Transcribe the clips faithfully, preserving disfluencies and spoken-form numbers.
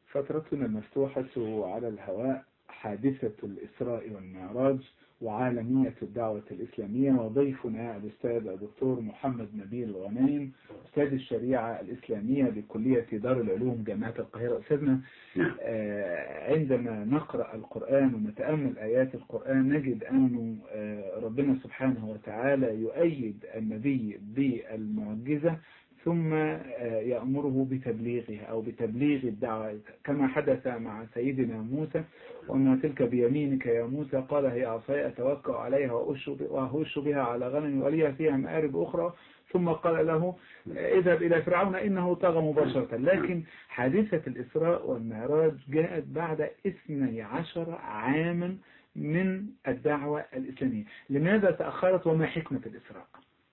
فترتنا المفتوحة على الهواء حادثة الإسراء والمعراج وعالمية الدعوة الإسلامية، وضيفنا الأستاذ الدكتور محمد نبيل غنيم أستاذ الشريعة الإسلامية بكلية دار العلوم جامعة القاهرة. أستاذنا، آه عندما نقرأ القرآن ونتأمل آيات القرآن نجد أن آه ربنا سبحانه وتعالى يؤيد النبي بالمعجزة ثم يأمره بتبليغها أو بتبليغ الدعوة، كما حدث مع سيدنا موسى: وما تلك بيمينك يا موسى؟ قال هي عصاي أتوكأ عليها وأهش بها على غنمي ولي فيها مآرب أخرى. ثم قال له اذهب إلى فرعون إنه طغى مباشرة. لكن حادثة الإسراء والمعراج جاءت بعد اثني عشر عاما من الدعوة الإسلامية. لماذا تأخرت وما حكمة الإسراء؟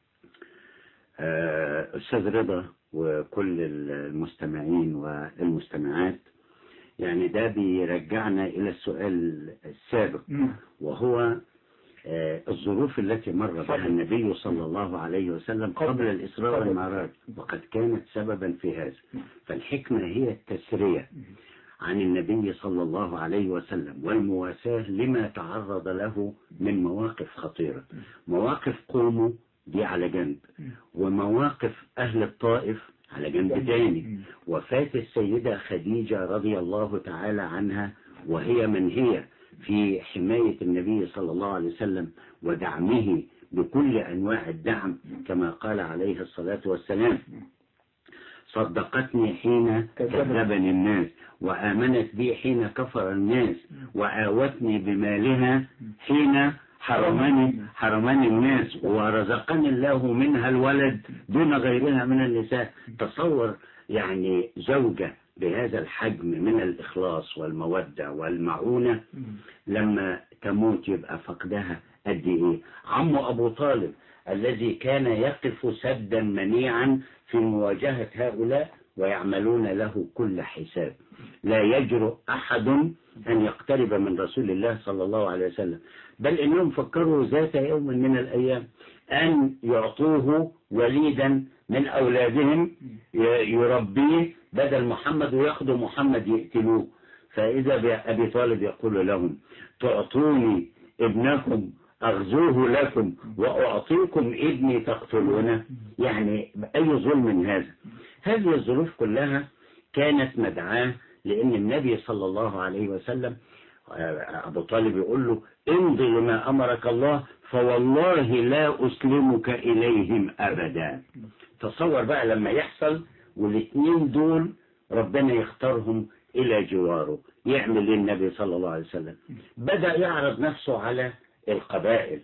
أستاذ رضا وكل المستمعين والمستمعات، يعني ده بيرجعنا إلى السؤال السابق، وهو الظروف التي مر بها النبي صلى الله عليه وسلم قبل الإسراء والمعراج، وقد كانت سببا في هذا. فالحكمة هي التسرية عن النبي صلى الله عليه وسلم والمواساة لما تعرض له من مواقف خطيرة. مواقف قوموا دي على جنب، ومواقف أهل الطائف على جنب تاني، وفاة السيدة خديجة رضي الله تعالى عنها وهي من هي في حماية النبي صلى الله عليه وسلم ودعمه بكل أنواع الدعم، كما قال عليه الصلاة والسلام: صدقتني حين كذبني الناس وآمنت بي حين كفر الناس وآوتني بمالها حين حرمني حرمني الناس ورزقني الله منها الولد دون غيرها من النساء. تصور يعني زوجة بهذا الحجم من الإخلاص والمودة والمعونة لما تموت يبقى فقدها قد إيه؟ عمه أبو طالب الذي كان يقف سدا منيعا في مواجهة هؤلاء ويعملون له كل حساب، لا يجرؤ أحد أن يقترب من رسول الله صلى الله عليه وسلم، بل إنهم فكروا ذات يوم من الأيام أن يعطوه وليدا من أولادهم يربيه بدل محمد ويأخذوا محمد يقتلوه. فإذا بأبي طالب يقول لهم: تعطوني ابنكم أغزوه لكم وأعطيكم ابني تقتلونه؟ يعني أي ظلم هذا؟ هذه الظروف كلها كانت مدعاة لأن النبي صلى الله عليه وسلم أبو طالب يقول له: امضي لما أمرك الله فوالله لا أسلمك إليهم أبدا. تصور بقى لما يحصل والاثنين دول ربنا يختارهم إلى جواره، يعمل ايه النبي صلى الله عليه وسلم؟ بدأ يعرض نفسه على القبائل،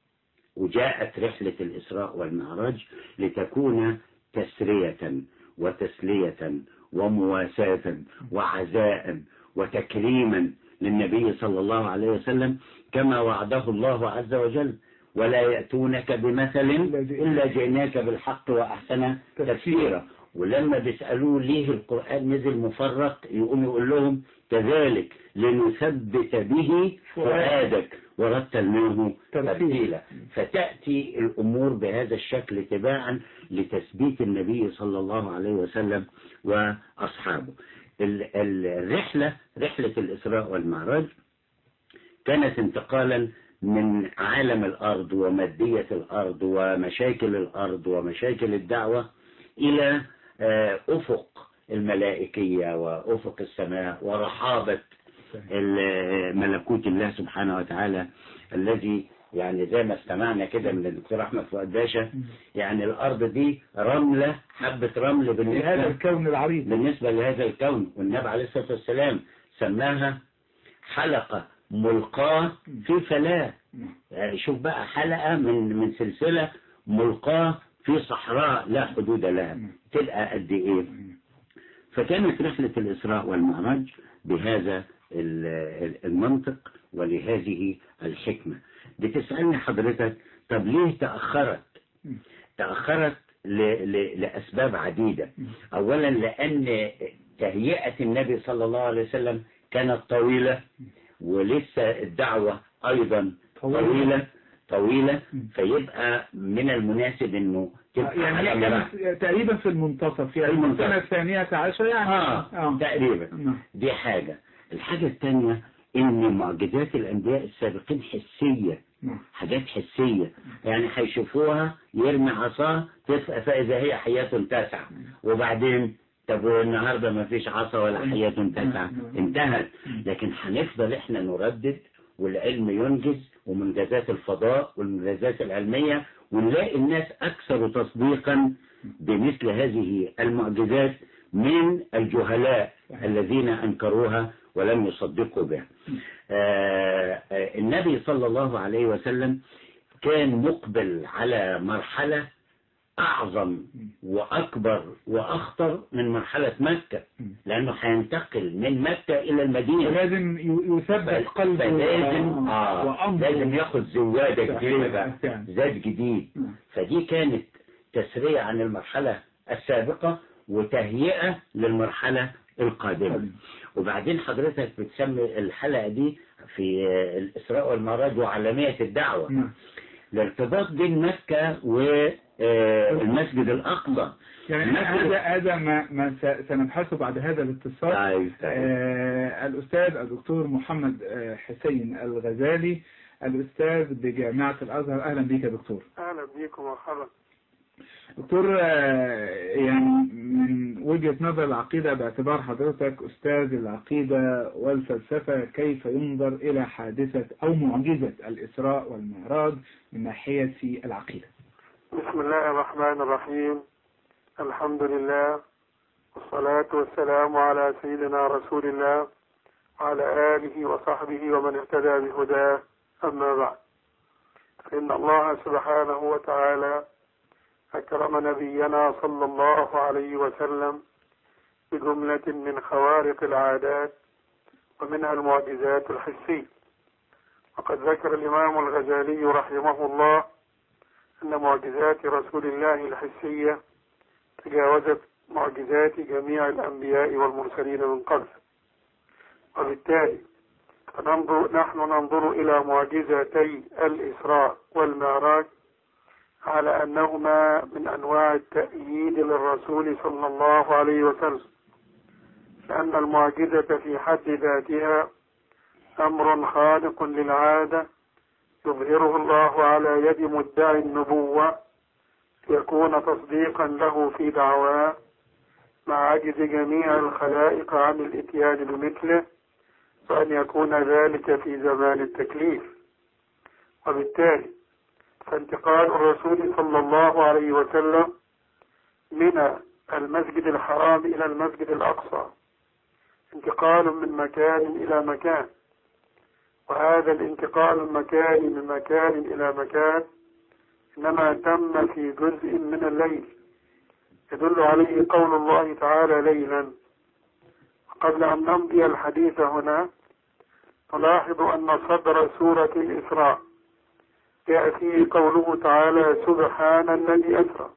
وجاءت رحلة الإسراء والمعراج لتكون تسرية وتسلية ومواساة وعزاء وتكريما للنبي صلى الله عليه وسلم، كما وعده الله عز وجل: ولا يأتونك بمثل إلا جئناك بالحق وأحسن تفسيرا. ولما بيسألوه ليه القرآن نزل مفرق يقوم يقول لهم: كذلك لنثبت به فؤادك ورتلناه ترتيلا. فتأتي الأمور بهذا الشكل تباعا لتثبيت النبي صلى الله عليه وسلم وأصحابه. الرحلة رحلة الإسراء والمعراج كانت انتقالا من عالم الأرض ومادية الأرض ومشاكل الأرض ومشاكل الدعوة إلى أفق الملائكية وأفق السماء ورحابة ملكوت الله سبحانه وتعالى، الذي يعني زي ما استمعنا كده من الدكتور أحمد فؤاد باشا، يعني الأرض دي رملة، حبة رمل بالنسبة لهذا الكون العريض، بالنسبة لهذا الكون. والنبي عليه الصلاة والسلام سماها حلقة ملقاة في فلاة. يعني شوف بقى، حلقة من من سلسلة ملقاة في صحراء لا حدود لها، تلقى قد ايه. فكانت رحلة الإسراء والمعراج بهذا المنطق ولهذه الحكمة. بتسألني حضرتك: طب ليه تأخرت؟ تأخرت لأسباب عديدة. أولا لأن تهيئة النبي صلى الله عليه وسلم كانت طويلة، ولسه الدعوة أيضا طويلة طويلة، فيبقى من المناسب أنه يعني هي كانت تقريبا في المنتصف في المنتصف. السنة الثانية عشر يعني آه. آه. تقريبا. آه. دي حاجة. الحاجة الثانية ان معجزات الانبياء السابقين حسية، حاجات حسية، يعني هيشوفوها يرمي عصاه فاذا هي حياة تسعى، وبعدين طب النهاردة ما فيش عصا ولا حياة تسعى، انتهت. لكن هنفضل احنا نردد والعلم ينجز، ومنجزات الفضاء والمنجزات العلمية، ونلاقي الناس اكثر تصديقا بمثل هذه المعجزات من الجهلاء الذين انكروها ولم يصدقوا بها. آه النبي صلى الله عليه وسلم كان مقبل على مرحلة أعظم وأكبر وأخطر من مرحلة مكة، لأنه هينتقل من مكة إلى المدينة، لازم يثبت قلبه، فلازم آه لازم ياخد زوادة جديدة، زاد جديد. فدي كانت تسريع عن المرحلة السابقة وتهيئة للمرحلة القادمة. وبعدين حضرتك بتسمي الحلقة دي في الإسراء والمعراج وعالمية الدعوة، الارتباط بين مكة والمسجد الأقصى. يعني هذا هذا ما ما سنبحثه بعد هذا الاتصال. آه الأستاذ الدكتور محمد حسين الغزالي، الأستاذ بجامعة الأزهر. أهلا بك يا دكتور. أهلا بكم ومرحبا دكتور. يعني من وجهة نظر العقيدة، باعتبار حضرتك أستاذ العقيدة والفلسفة، كيف ينظر إلى حادثة أو معجزة الإسراء والمعراج من ناحية العقيدة؟ بسم الله الرحمن الرحيم. الحمد لله والصلاة والسلام على سيدنا رسول الله وعلى آله وصحبه ومن اهتدى بهداه، أما بعد، فإن الله سبحانه وتعالى أكرم نبينا صلى الله عليه وسلم بجملة من خوارق العادات ومنها المعجزات الحسية. وقد ذكر الإمام الغزالي رحمه الله أن معجزات رسول الله الحسية تجاوزت معجزات جميع الأنبياء والمرسلين من قبل، وبالتالي فننظر نحن ننظر إلى معجزتي الإسراء والمعراج على أنهما من أنواع التأييد للرسول صلى الله عليه وسلم، لأن المعجزة في حد ذاتها أمر خارق للعادة يظهره الله على يد مدعي النبوة ليكون تصديقا له في دعواه، مع عجز جميع الخلائق عن الإتيان بمثله، وأن يكون ذلك في زمان التكليف. وبالتالي فانتقال الرسول صلى الله عليه وسلم من المسجد الحرام إلى المسجد الأقصى انتقال من مكان إلى مكان، وهذا الانتقال المكاني من مكان إلى مكان إنما تم في جزء من الليل، يدل عليه قول الله تعالى ليلا. قبل أن نمضي الحديث هنا نلاحظ أن صدر سورة الإسراء جاء فيه قوله تعالى سبحان الذي أسرى،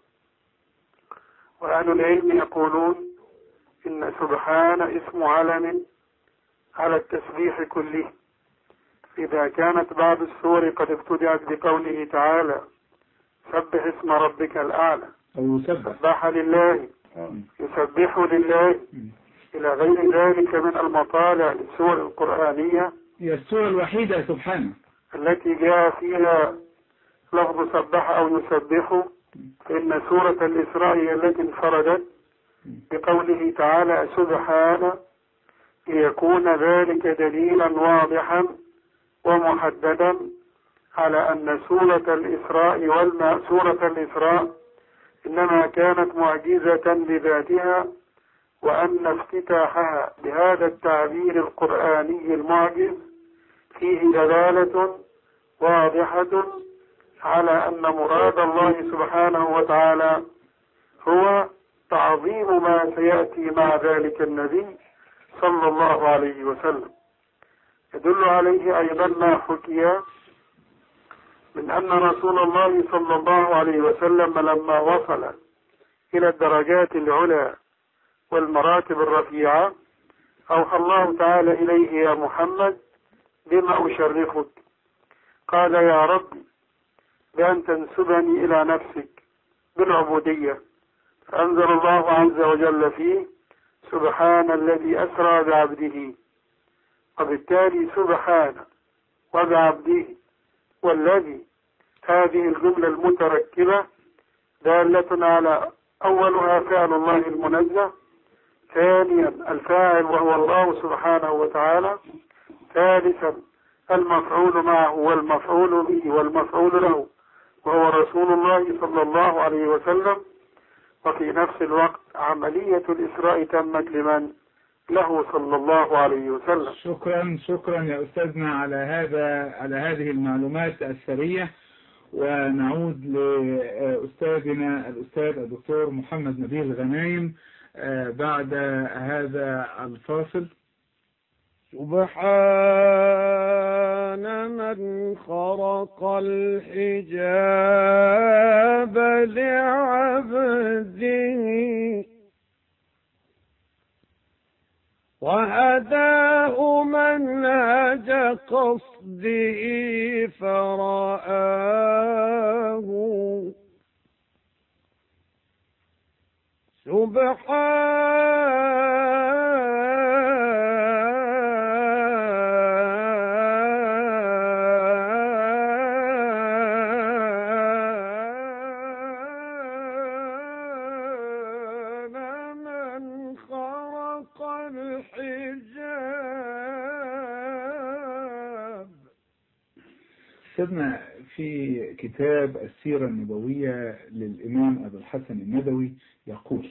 وأهل العلم يقولون إن سبحان اسم علم على التسبيح كله، إذا كانت بعض السور قد ابتدأت بقوله تعالى سبح اسم ربك الأعلى أو يسبح سبح لله يسبح لله إلى غير ذلك من المطالع للسور القرآنية، هي السورة الوحيدة سبحانه التي جاء فيها لفظ سبح أو يسبح، فإن سورة الإسراء هي التي انفردت بقوله تعالى سبحانه، ليكون ذلك دليلا واضحا ومحددا على أن سورة الإسراء والما سورة الإسراء إنما كانت معجزة بذاتها، وأن افتتاحها بهذا التعبير القرآني المعجز فيه دلالة واضحة على أن مراد الله سبحانه وتعالى هو تعظيم ما سيأتي مع ذلك النبي صلى الله عليه وسلم. يدل عليه أيضا ما حكي من أن رسول الله صلى الله عليه وسلم لما وصل إلى الدرجات العلى والمراتب الرفيعة أوحى الله تعالى إليه يا محمد بما أشرفك، قال يا ربي بأن تنسبني إلى نفسك بالعبودية. أنزل الله عز وجل فيه سبحان الذي أسرى بعبده، وبالتالي سبحان وبعبده والذي، هذه الجملة المتركبة دالة على أولها فعل الله المنزه، ثانيا الفاعل وهو الله سبحانه وتعالى، ثالثا المفعول معه والمفعول به والمفعول له وهو رسول الله صلى الله عليه وسلم. وفي نفس الوقت عملية الإسراء تمت لمن؟ له صلى الله عليه وسلم. شكرا شكرا يا أستاذنا على هذا على هذه المعلومات الثرية. ونعود لأستاذنا الأستاذ الدكتور محمد نبيل غنايم بعد هذا الفاصل. سبحان من خرق الحجاب لعبده وهداه منهج قصده فرآه سبحان من خرق الحجاب. سيدنا في كتاب السيرة النبوية للإمام أبو الحسن الندوي يقول: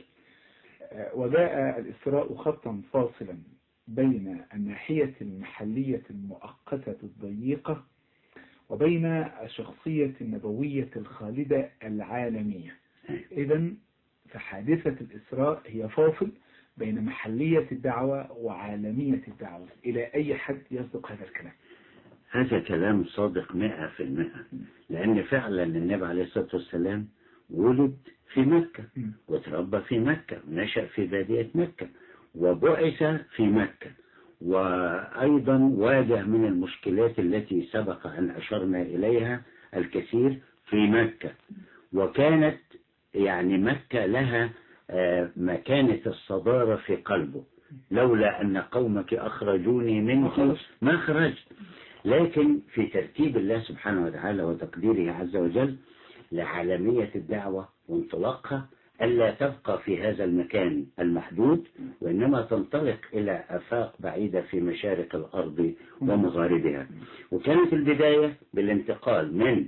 وجاء الإسراء خطا فاصلا بين الناحية المحلية المؤقتة الضيقة وبين الشخصية النبوية الخالدة العالمية. إذن فحادثة الإسراء هي فاصل بين محلية الدعوة وعالمية الدعوة. إلى أي حد يصدق هذا الكلام؟ هذا كلام صادق مئة في المئة، لأن فعلا النبي عليه الصلاة والسلام ولد في مكة وتربى في مكة ونشأ في بادية مكة وبعث في مكة، وأيضا واجه من المشكلات التي سبق أن أشرنا إليها الكثير في مكة، وكانت يعني مكة لها مكانة الصدارة في قلبه، لولا أن قومك أخرجوني منك ما خرجت. لكن في ترتيب الله سبحانه وتعالى وتقديره عز وجل لعالمية الدعوة وانطلاقها ألا تبقى في هذا المكان المحدود، وإنما تنطلق إلى آفاق بعيدة في مشارق الأرض ومغاربها. وكانت البداية بالانتقال من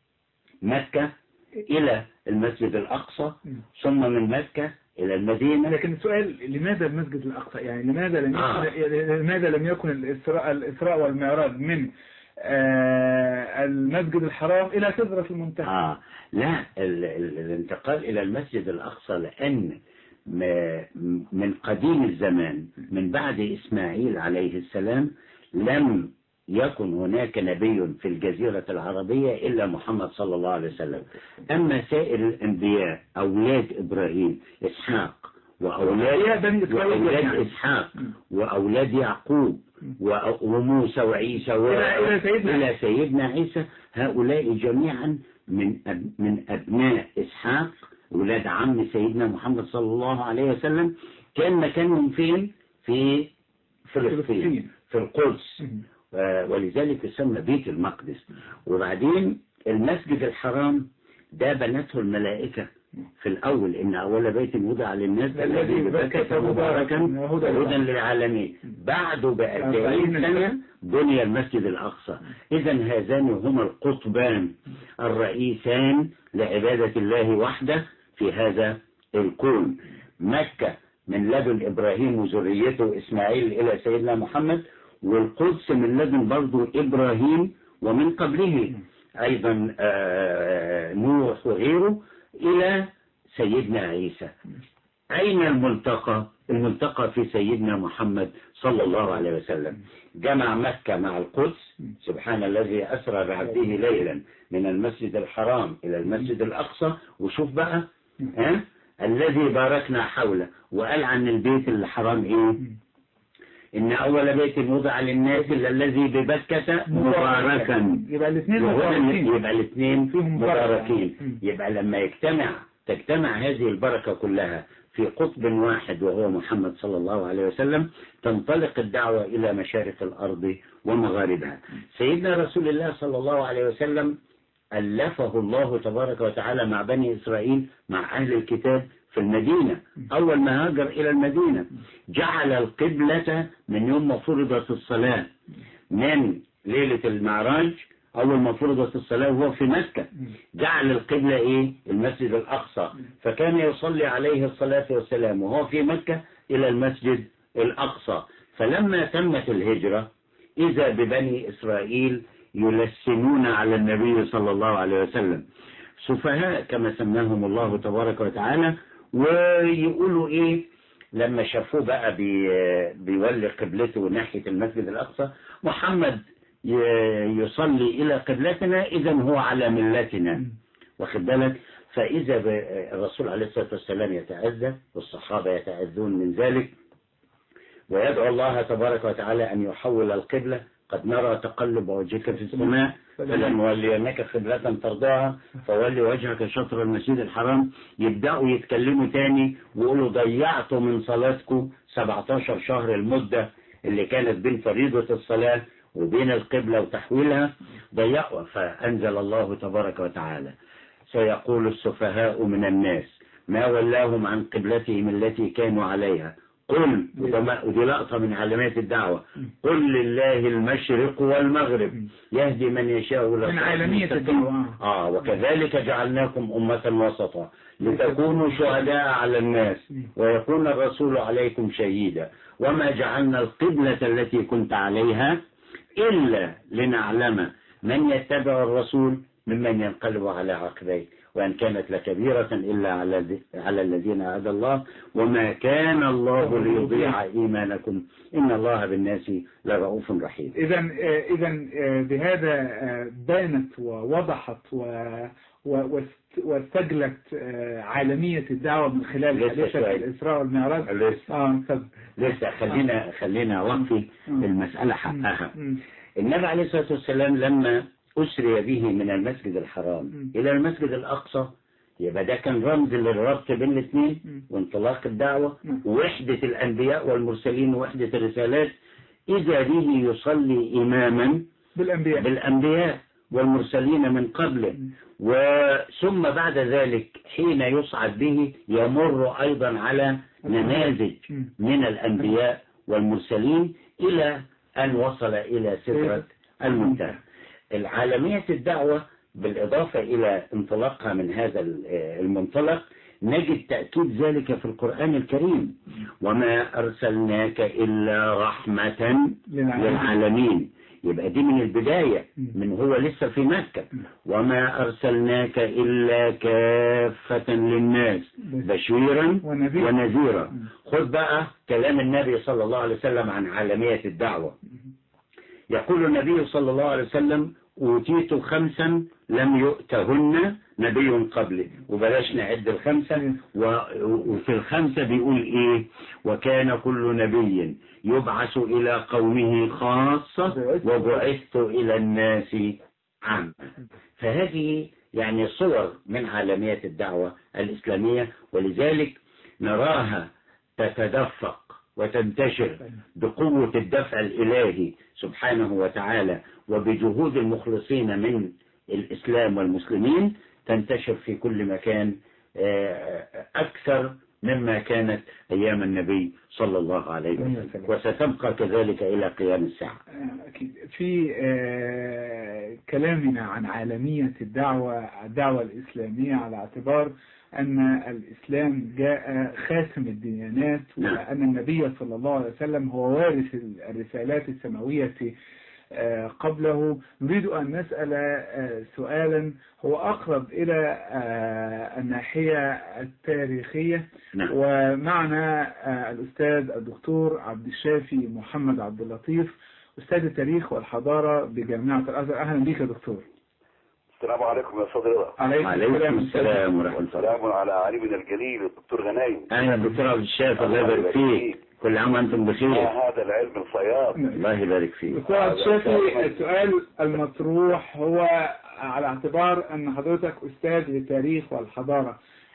مكة إلى المسجد الأقصى، ثم من مكة إلى المدينة. لكن السؤال: لماذا المسجد الأقصى؟ يعني لماذا لم آه. لماذا لم يكن الإسراء الإسراء والمعراج من آه المسجد الحرام إلى سدرة المنتهى؟ آه لا، ال ال الانتقال إلى المسجد الأقصى لأن من قديم الزمان من بعد إسماعيل عليه السلام لم يكن هناك نبي في الجزيرة العربية إلا محمد صلى الله عليه وسلم. أما سائر الأنبياء أولاد إبراهيم إسحاق وأولاد, وأولاد إسحاق وأولاد يعقوب وموسى وعيسى إلى سيدنا عيسى، هؤلاء جميعا من من أبناء إسحاق أولاد عم سيدنا محمد صلى الله عليه وسلم. كان مكانهم فين؟ في فلسطين في القدس، ولذلك يسمى بيت المقدس. وبعدين المسجد الحرام ده بنته الملائكة في الأول: إن أول بيت وضع للناس الذي ببكة مباركا هدى للعالمين. بعده بأربعين سنة بني المسجد الأقصى. إذا هذان هما القطبان الرئيسان لعبادة الله وحده في هذا الكون. مكة من لدن إبراهيم وذريته إسماعيل إلى سيدنا محمد، والقدس من لدن برضو إبراهيم ومن قبله أيضا نوح وغيره إلى سيدنا عيسى. أين الملتقى؟ الملتقى في سيدنا محمد صلى الله عليه وسلم. جمع مكة مع القدس. سبحان الذي أسرى بعبده ليلا من المسجد الحرام إلى المسجد الأقصى. وشوف بقى ها الذي باركنا حوله، وقال عن البيت الحرام إيه؟ إن أول بيت وضع للناس إلا الذي ببكة مباركا. يبقى الاثنين يبقى الاثنين مباركين. يبقى لما يجتمع تجتمع هذه البركة كلها في قطب واحد وهو محمد صلى الله عليه وسلم، تنطلق الدعوة إلى مشارق الأرض ومغاربها. سيدنا رسول الله صلى الله عليه وسلم ألفه الله تبارك وتعالى مع بني إسرائيل، مع أهل الكتاب في المدينة. أول ما هاجر إلى المدينة جعل القبلة من يوم ما فرضت الصلاة، من ليلة المعراج أول ما فرضت الصلاة وهو في مكة، جعل القبلة إيه؟ المسجد الأقصى، فكان يصلي عليه الصلاة والسلام وهو في مكة إلى المسجد الأقصى. فلما تمت الهجرة إذا ببني إسرائيل يلسنون على النبي صلى الله عليه وسلم، سفهاء كما سماهم الله تبارك وتعالى، ويقولوا إيه لما شافوه بقى بي بيولي قبلته ناحية المسجد الأقصى، محمد يصلي إلى قبلتنا إذا هو على ملتنا، واخد بالك؟ فإذا الرسول عليه الصلاة والسلام يتأذى والصحابة يتأذون من ذلك، ويدعو الله تبارك وتعالى أن يحول القبلة. قد نرى تقلب وجهك في السماء فلنولينك قبلة ترضاها فولي وجهك شطر المسجد الحرام. يبدأوا يتكلموا تاني ويقولوا ضيعتوا من صلاتكم سبعة عشر شهر، المدة اللي كانت بين فريضة الصلاة وبين القبلة وتحويلها ضيعوا. فأنزل الله تبارك وتعالى سيقول السفهاء من الناس ما ولاهم عن قبلتهم التي كانوا عليها، قل، ودي لقطة من علامات الدعوة، قل لله المشرق والمغرب يهدي من يشاء من علامية الدعوة. آه وكذلك جعلناكم أمة وسطا لتكونوا شهداء على الناس ويكون الرسول عليكم شهيدا وما جعلنا القبلة التي كنت عليها إلا لنعلم من يتبع الرسول ممن ينقلب على عقبيه وأن كانت لكبيرة إلا على على الذين هدى الله وما كان الله ليضيع إيمانكم إن الله بالناس لرؤوف رحيم. إذا إذا بهذا بانت ووضحت واستجلت عالمية الدعوة من خلال حادثة الإسراء والمعراج. لسه لسه خلينا خلينا وقفي المسألة حقها. النبي عليه الصلاة والسلام لما أسري به من المسجد الحرام م. إلى المسجد الأقصى، يبقى ده كان رمز للربط بين الاثنين وانطلاق الدعوة م. ووحدة الأنبياء والمرسلين ووحدة الرسالات. إذا به يصلي إماما بالأنبياء, بالأنبياء والمرسلين من قبله، وثم بعد ذلك حين يصعد به يمر أيضا على نماذج م. من الأنبياء والمرسلين إلى أن وصل إلى سدرة المنتهى. العالمية الدعوة بالإضافة إلى انطلاقها من هذا المنطلق نجد تأكيد ذلك في القرآن الكريم، وما أرسلناك إلا رحمة للعالمين. يبقى دي من البداية، من هو لسه في مكة، وما أرسلناك إلا كافة للناس بشيرا ونذيرا. خذ بقى كلام النبي صلى الله عليه وسلم عن عالمية الدعوة. يقول النبي صلى الله عليه وسلم أوتيت خمسا لم يؤتهن نبي قبلي، وبلاش نعد الخمسة، وفي الخمسة بيقول إيه؟ وكان كل نبي يبعث إلى قومه خاصة وبعثت إلى الناس عامة. فهذه يعني صور من عالمية الدعوة الإسلامية، ولذلك نراها تتدفق وتنتشر بقوة الدفع الإلهي سبحانه وتعالى وبجهود المخلصين من الإسلام والمسلمين، تنتشر في كل مكان أكثر مما كانت أيام النبي صلى الله عليه وسلم، وستبقى كذلك إلى قيام الساعة. أكيد. في كلامنا عن عالمية الدعوة الدعوة الإسلامية على اعتبار أن الإسلام جاء خاتم الديانات، وأن النبي صلى الله عليه وسلم هو وارث الرسالات السماوية قبله، نريد أن نسأل سؤالا هو أقرب إلى الناحية التاريخية. ومعنا الأستاذ الدكتور عبد الشافي محمد عبد اللطيف، أستاذ التاريخ والحضارة بجامعة الأزهر. أهلا بك يا دكتور. السلام عليكم يا صديقي. عليكم السلام ورحمة الله. السلام على عالمنا الجليل الدكتور غنايم. أهلا دكتور عبد الشافي، الله يبارك فيك. كل عام وأنتم بخير. هذا العلم الفياض. الله يبارك فيك. دكتور عبد الشافي، السؤال المطروح هو على اعتبار أن حضرتك أستاذ للتاريخ والحضارة،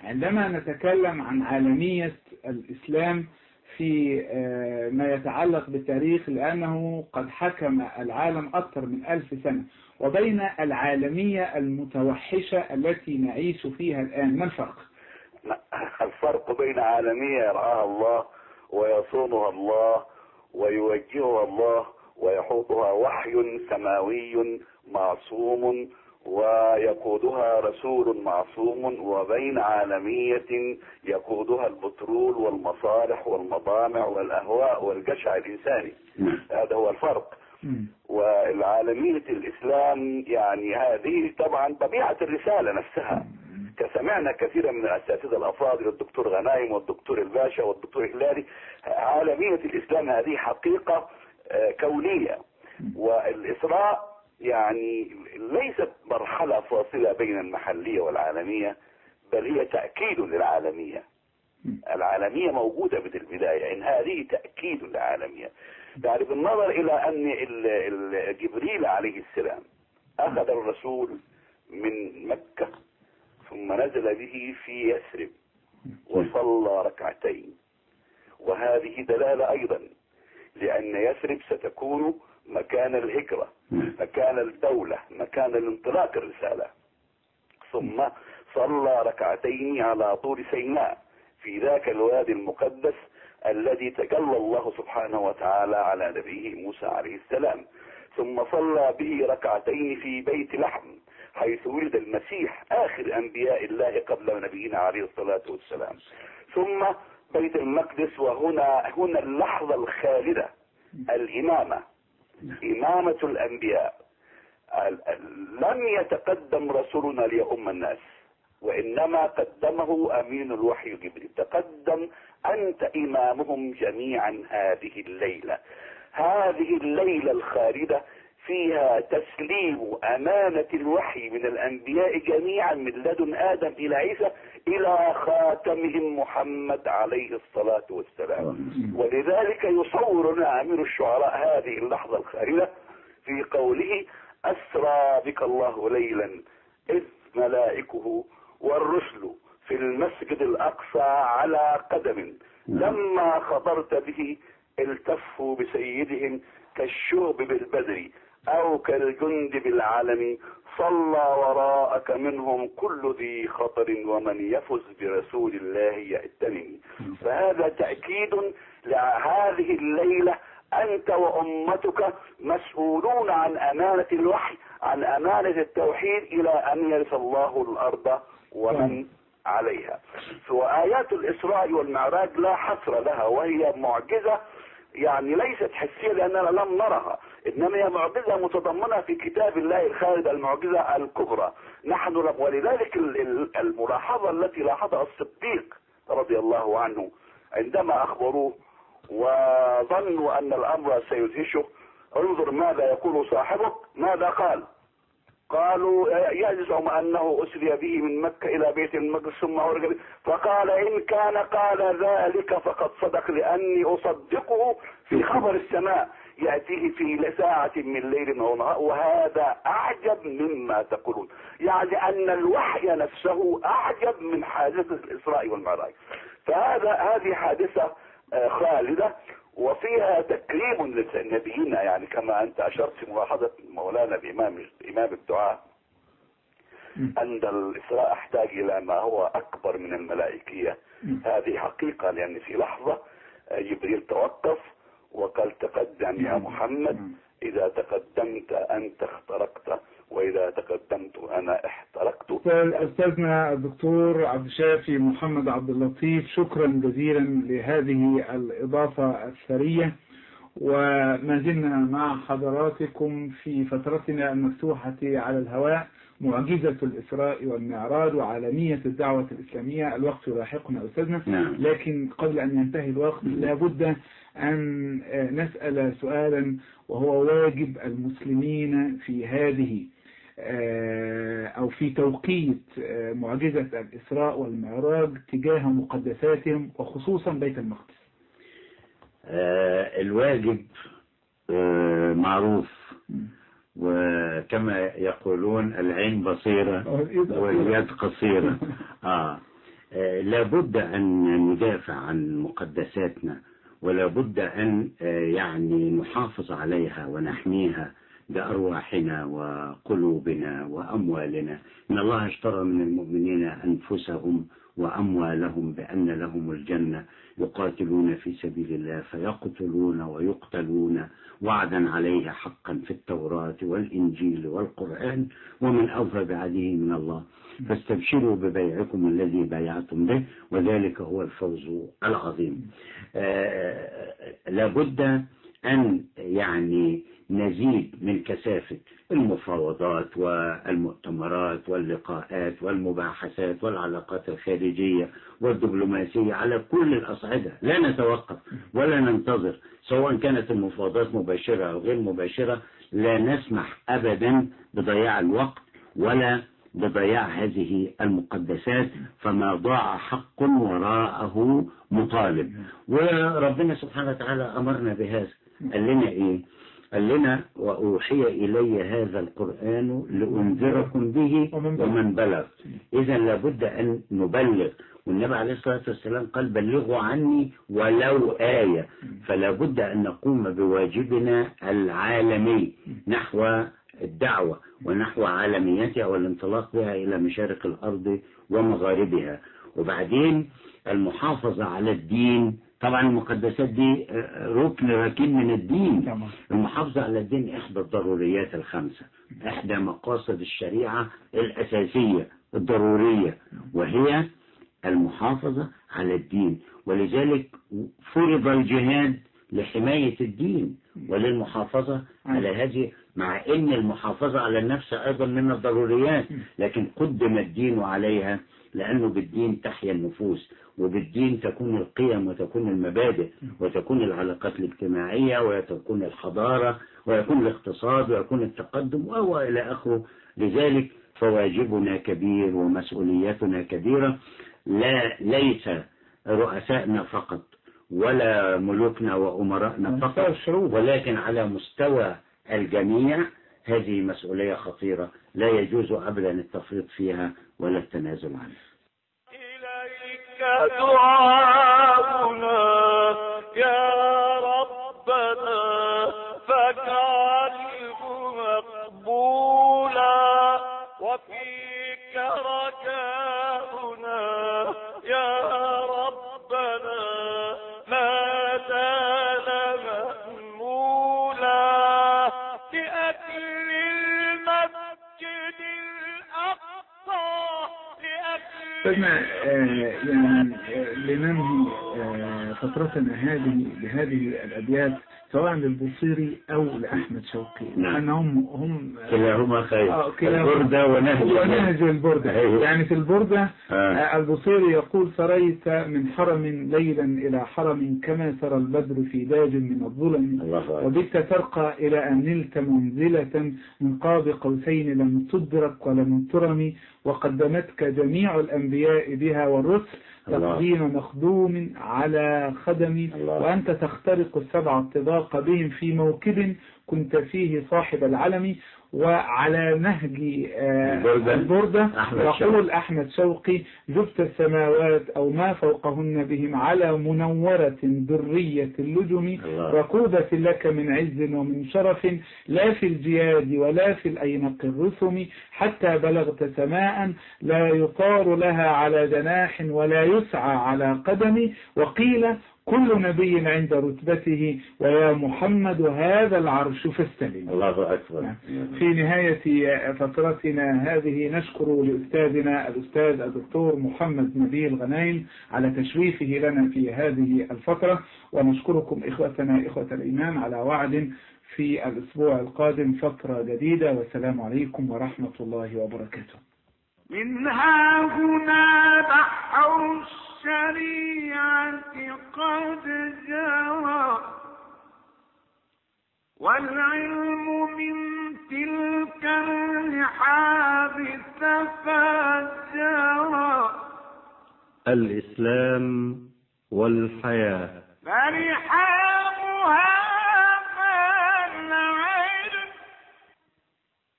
عندما نتكلم عن عالمية الإسلام في ما يتعلق بالتاريخ، لأنه قد حكم العالم أكثر من ألف سنة، وبين العالمية المتوحشة التي نعيش فيها الآن، ما الفرق؟ الفرق بين عالمية يرعاها الله ويصونها الله ويوجهها الله ويحوطها وحي سماوي معصوم ويقودها رسول معصوم، وبين عالمية يقودها البترول والمصالح والمطامع والأهواء والجشع الإنساني. هذا هو الفرق. والعالمية الإسلام يعني هذه طبعا طبيعة الرسالة نفسها. كسمعنا كثيرا من الأساتذة الأفاضل الدكتور غنايم والدكتور الباشا والدكتور هلالي، عالمية الإسلام هذه حقيقة كونية، والإسراء يعني ليست مرحلة فاصلة بين المحلية والعالمية، بل هي تأكيد للعالمية. العالمية موجودة من البداية، إن هذه تأكيد للعالمية. يعني بالنظر إلى أن جبريل عليه السلام أخذ الرسول من مكة ثم نزل به في يثرب وصلى ركعتين، وهذه دلالة أيضا لأن يثرب ستكون مكان الهجرة، مكان الدولة، مكان الانطلاق الرسالة. ثم صلى ركعتين على طور سيناء في ذاك الوادي المقدس الذي تجلى الله سبحانه وتعالى على نبيه موسى عليه السلام. ثم صلى به ركعتين في بيت لحم حيث ولد المسيح آخر أنبياء الله قبل نبينا عليه الصلاة والسلام. ثم بيت المقدس، وهنا هنا اللحظة الخالدة، الإمامة، إمامة الأنبياء. لم يتقدم رسولنا ليؤم الناس، وإنما قدمه أمين الوحي جبريل. تقدم أنت إمامهم جميعا هذه الليلة. هذه الليلة الخالدة فيها تسليم أمانة الوحي من الأنبياء جميعا من لدن آدم إلى عيسى إلى خاتمهم محمد عليه الصلاة والسلام. ولذلك يصورنا أمير الشعراء هذه اللحظة الخالدة في قوله: أسرى بك الله ليلا إذ ملائكه والرسل في المسجد الأقصى على قدم، لما خطرت به التفوا بسيدهم كالشهب بالبدر أو كالجند بالعلم، صلى وراءك منهم كل ذي خطر ومن يفز برسول الله يأتمن. فهذا تأكيد لهذه الليلة. أنت وأمتك مسؤولون عن أمانة الوحي، عن أمانة التوحيد، إلى أن يرث الله الأرض ومن عليها. وآيات الإسراء والمعراج لا حصر لها، وهي معجزة يعني ليست حسية لأننا لم نرها، إنما هي معجزة متضمنة في كتاب الله الخالد، المعجزة الكبرى. نحن ولذلك الملاحظة التي لاحظها الصديق رضي الله عنه عندما أخبروه وظنوا أن الأمر سيدهشه: انظر ماذا يقول صاحبك. ماذا قال؟ قالوا: يزعم أنه أسري به من مكة إلى بيت المقدس ثم عرج به. فقال: إن كان قال ذلك فقد صدق، لأني أصدقه في خبر السماء يأتيه في ساعة من ليل أو نهار، وهذا أعجب مما تقولون. يعني أن الوحي نفسه أعجب من حادثة الإسراء والمعراج. فهذا هذه حادثة خالدة وفيها تكريم لنبينا، يعني كما أنت أشرت في ملاحظة مولانا الإمام إمام الدعاء أن الإسراء أحتاج إلى ما هو أكبر من الملائكية. هذه حقيقة، لأن في لحظة جبريل توقف وقال: تقدم يا محمد، إذا تقدمت أنت اخترقت، وإذا تقدمت أنا احترقت. أستاذنا الدكتور عبد الشافي محمد عبد اللطيف، شكرا جزيلا لهذه الإضافة الثرية، وما زلنا مع حضراتكم في فترتنا المفتوحة على الهواء، معجزة الإسراء والمعراج وعالمية الدعوة الإسلامية. الوقت يلاحقنا أستاذنا، لكن قبل أن ينتهي الوقت لابد أن نسأل سؤالا، وهو واجب المسلمين في هذه أو في توقيت معجزة الإسراء والمعراج تجاه مقدساتهم وخصوصا بيت المقدس. الواجب معروف، وكما يقولون العين بصيرة واليد قصيرة. آه لابد أن ندافع عن مقدساتنا، ولا بد أن يعني نحافظ عليها ونحميها بأرواحنا وقلوبنا وأموالنا. إن الله اشترى من المؤمنين أنفسهم وأموالهم بأن لهم الجنة يقاتلون في سبيل الله فيقتلون ويقتلون وعدا عليه حقا في التوراة والإنجيل والقرآن، ومن أوفى بعهده من الله. فاستبشروا ببيعكم الذي بايعتم به وذلك هو الفوز العظيم. آه لابد أن يعني نزيد من كثافة المفاوضات والمؤتمرات واللقاءات والمباحثات والعلاقات الخارجية والدبلوماسية على كل الأصعدة، لا نتوقف ولا ننتظر، سواء كانت المفاوضات مباشرة أو غير مباشرة. لا نسمح أبدا بضياع الوقت ولا بضياع هذه المقدسات، فما ضاع حق وراءه مطالب. وربنا سبحانه وتعالى أمرنا بهذا، قال لنا إيه؟ قال لنا وأوحي إلي هذا القرآن لأنذركم به ومن بلغ. إذا لابد أن نبلغ، والنبي عليه الصلاة والسلام قال بلغوا عني ولو آية. فلا بد أن نقوم بواجبنا العالمي نحو الدعوة ونحو عالميتها والانطلاق بها إلى مشارق الأرض ومغاربها. وبعدين المحافظة على الدين، طبعا المقدسات دي ركن ركين من الدين. المحافظة على الدين إحدى الضروريات الخمسة، إحدى مقاصد الشريعة الأساسية الضرورية، وهي المحافظة على الدين. ولذلك فرض الجهاد لحماية الدين وللمحافظة على هذه، مع ان المحافظة على النفس ايضا من الضروريات، لكن قدم الدين عليها لانه بالدين تحيا النفوس، وبالدين تكون القيم وتكون المبادئ وتكون العلاقات الاجتماعية وتكون الحضارة ويكون الاقتصاد ويكون التقدم والى اخره. لذلك فواجبنا كبير ومسؤوليتنا كبيرة، لا ليس رؤسائنا فقط ولا ملوكنا وأمراءنا فقط، ولكن على مستوى الجميع. هذه مسؤولية خطيرة لا يجوز أبدا التفريط فيها ولا التنازل عنها. إليك دعاؤنا يا ربنا فاجعله مقبولا، وفيك رجاؤنا يا ربنا ما زال مأمولا، لأجل المسجد الأقصى سيدنا يعني لننهي آه فترتنا هذه بهذه الأبيات سواء للبوصيري أو لأحمد شوقي، لأنهم هم كلاهما خير، البردة ونهج البردة. يعني في البردة آه. البوصيري يقول سريت من حرم ليلا إلى حرم كما سرى البدر في داج من الظلم، وبت ترقى إلى أن نلت منزلة من قاب قوسين لم تدرك ولم ترم، وقدمتك جميع الأنبياء بها والرسل تقديم مخدوم على خدم، وأنت تخترق السبع الطباق بهم في موكب كنت فيه صاحب العلم. وعلى نهج البردة يقول أحمد شوقي جبت السماوات أو ما فوقهن بهم على منورة درية اللجم، ركوبة لك من عز ومن شرف لا في الجياد ولا في الأينق الرسم، حتى بلغت سماء لا يطار لها على جناح ولا يسعى على قدم، وقيل كل نبي عند رتبته ويا محمد هذا العرش فاستلم. الله أكبر. في نهاية فترتنا هذه نشكر لأستاذنا الأستاذ الدكتور محمد نبيل غنايم على تشريفه لنا في هذه الفترة، ونشكركم إخوتنا إخوة الإيمان على وعد في الأسبوع القادم فترة جديدة، والسلام عليكم ورحمة الله وبركاته. منها هنا بحر الشريعة قد جرى، والعلم من تلك الرحاب تفجرا، الإسلام والحياة فرحامها العلم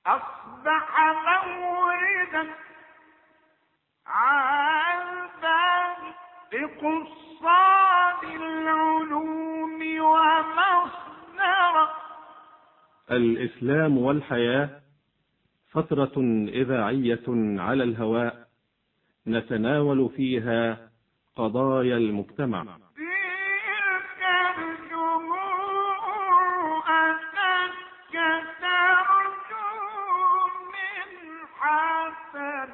أصبح موردا عذبا قصاد العلوم ومصدرا. الإسلام والحياة فترة إذاعية على الهواء نتناول فيها قضايا المجتمع. تلك الجموع أتتك ترجو من حسن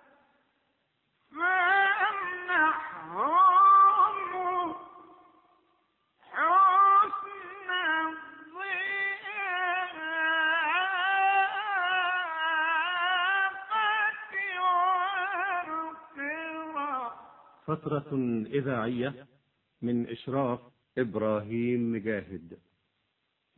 فامنحهم حسن الضيافة والقرى. فترة إذاعية من إشراف إبراهيم مجاهد.